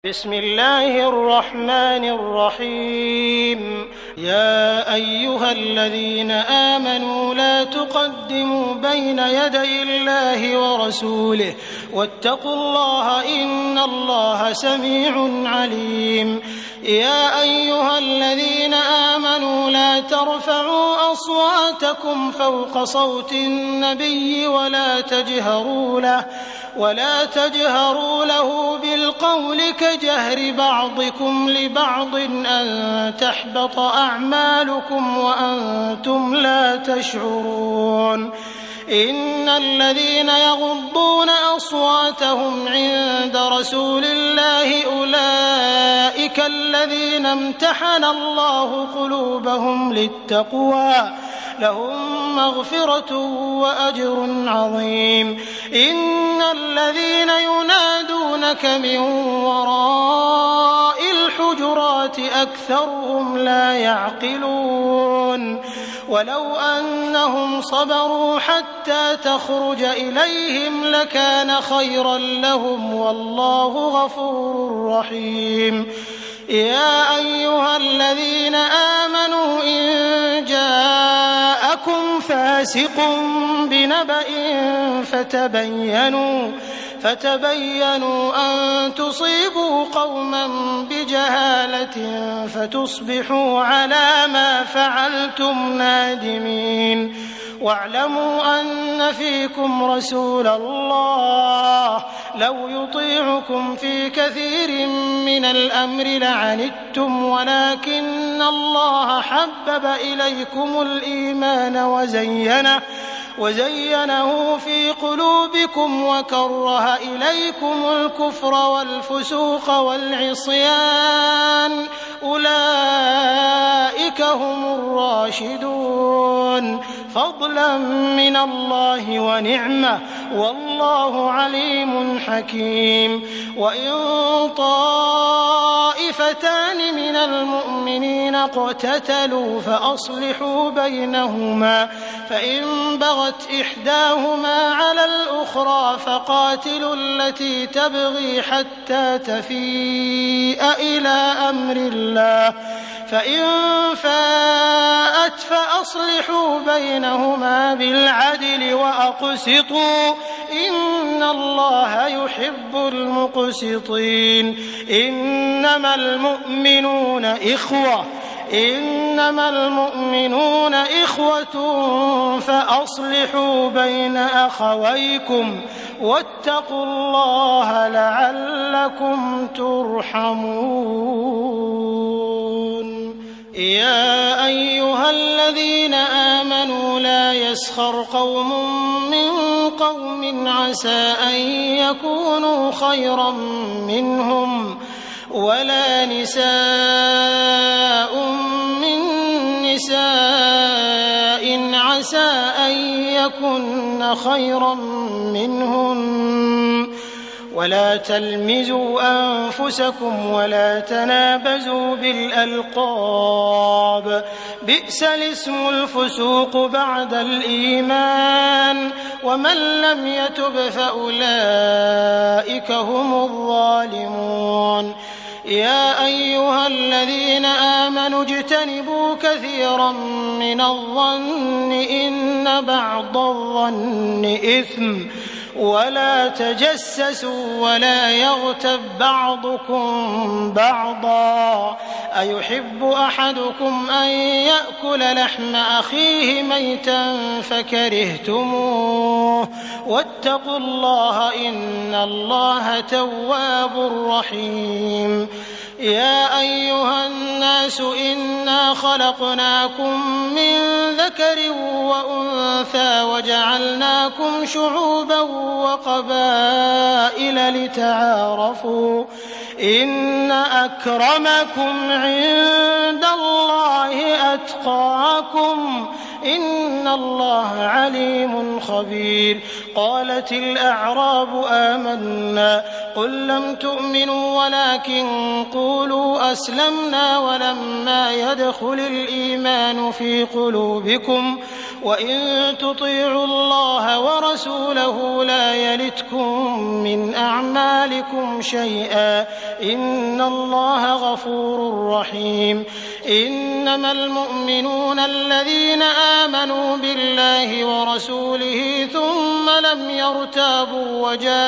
بسم الله الرحمن الرحيم. يا أيها الذين آمنوا لا تقدموا بين يدي الله ورسوله واتقوا الله إن الله سميع عليم. يا أيها الذين آمنوا لا ترفعوا أصواتكم فوق صوت النبي ولا تجهروا له بالقول كجهر بعضكم لبعض أن تحبط أعمالكم وأنتم لا تشعرون. إن الذين يغضون أصواتهم عند رسول الله أولئك الذين امتحن الله قلوبهم للتقوى لهم مغفرة وأجر عظيم. إن الذين ينادونك من وراء الحجرات أكثرهم لا يعقلون. ولو أنهم صبروا حتى تخرج إليهم لكان خيرا لهم والله غفور رحيم. يا أيها الذين آمنوا إن جاءكم فاسق بنبأ فتبينوا أن تصيبوا قوما بجهالة فتصبحوا على ما فعلتم نادمين. واعلموا أن فيكم رسول الله لو يطيعكم في كثير من الأمر لعنتم ولكن الله حبب إليكم الإيمان وزينه في قلوبكم وكره إليكم الكفر والفسوق والعصيان أولئك هم الراشدون فضلا من الله ونعمة والله عليم حكيم. وإن طائفتان من المؤمنين اقتتلوا فأصلحوا بينهما فإن بغت إحداهما على الأخرى فقاتلوا التي تبغي حتى تفيء إلى أمر الله فإن فاءت فأصلحوا بينهما بالعدل وأقسطوا إن الله يحب المقسطين. إنما المؤمنون إخوة فأصلحوا بين أخويكم واتقوا الله لعلكم ترحمون. يا أيها الذين آمنوا لا يسخر قوم من قوم عسى أن يكونوا خيرا منهم ولا نساء من نساء عسى أن يكن خيرا منهن ولا تلمزوا أنفسكم ولا تنابزوا بالألقاب بئس الاسم الفسوق بعد الإيمان ومن لم يتب فأولئك هم الظالمون. يا أيها الذين آمنوا اجتنبوا كثيرا من الظن إن بعض الظن إثم ولا تجسسوا ولا يغتب بعضكم بعضا أيحب أحدكم أن يأكل لحم أخيه ميتا فكرهتموه واتقوا الله إن الله تواب رحيم. يا أيها الناس إنا خلقناكم من ذكر وأنثى وجعلناكم شعوبا وقبائل لتعارفوا إن أكرمكم عند الله أتقاكم إن الله عليم خبير. قالت الأعراب آمنا قل لم تؤمنوا ولكن قولوا أسلمنا ولما يدخل الإيمان في قلوبكم وإن تطيعوا الله ورسوله لا يلتكم من أعمالكم شيئا إن الله غفور رحيم إنما المؤمنون الذين آمنوا بالله ورسوله ثم لم يرتابوا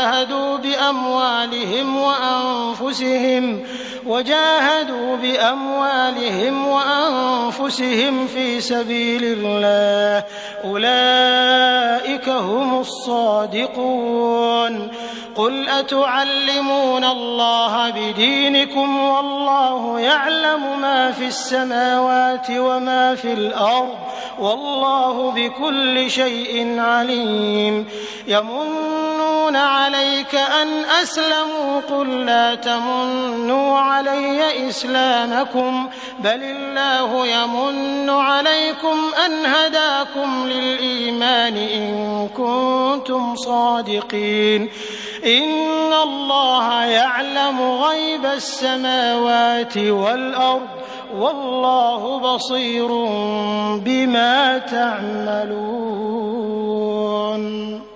وجاهدوا بأموالهم وأنفسهم في سبيل الله أولئك هم الصادقون قل أتعلمون الله بدينكم والله يعلم ما في السماوات وما في الأرض والله بكل شيء عليم يمنون عليك أن أسلموا قل لا تمنوا علي إسلامكم بل الله يمن عليكم أن هداكم للإيمان إن كنتم صادقين إن الله يعلم غيب السماوات والأرض والله بصير بما تعملون.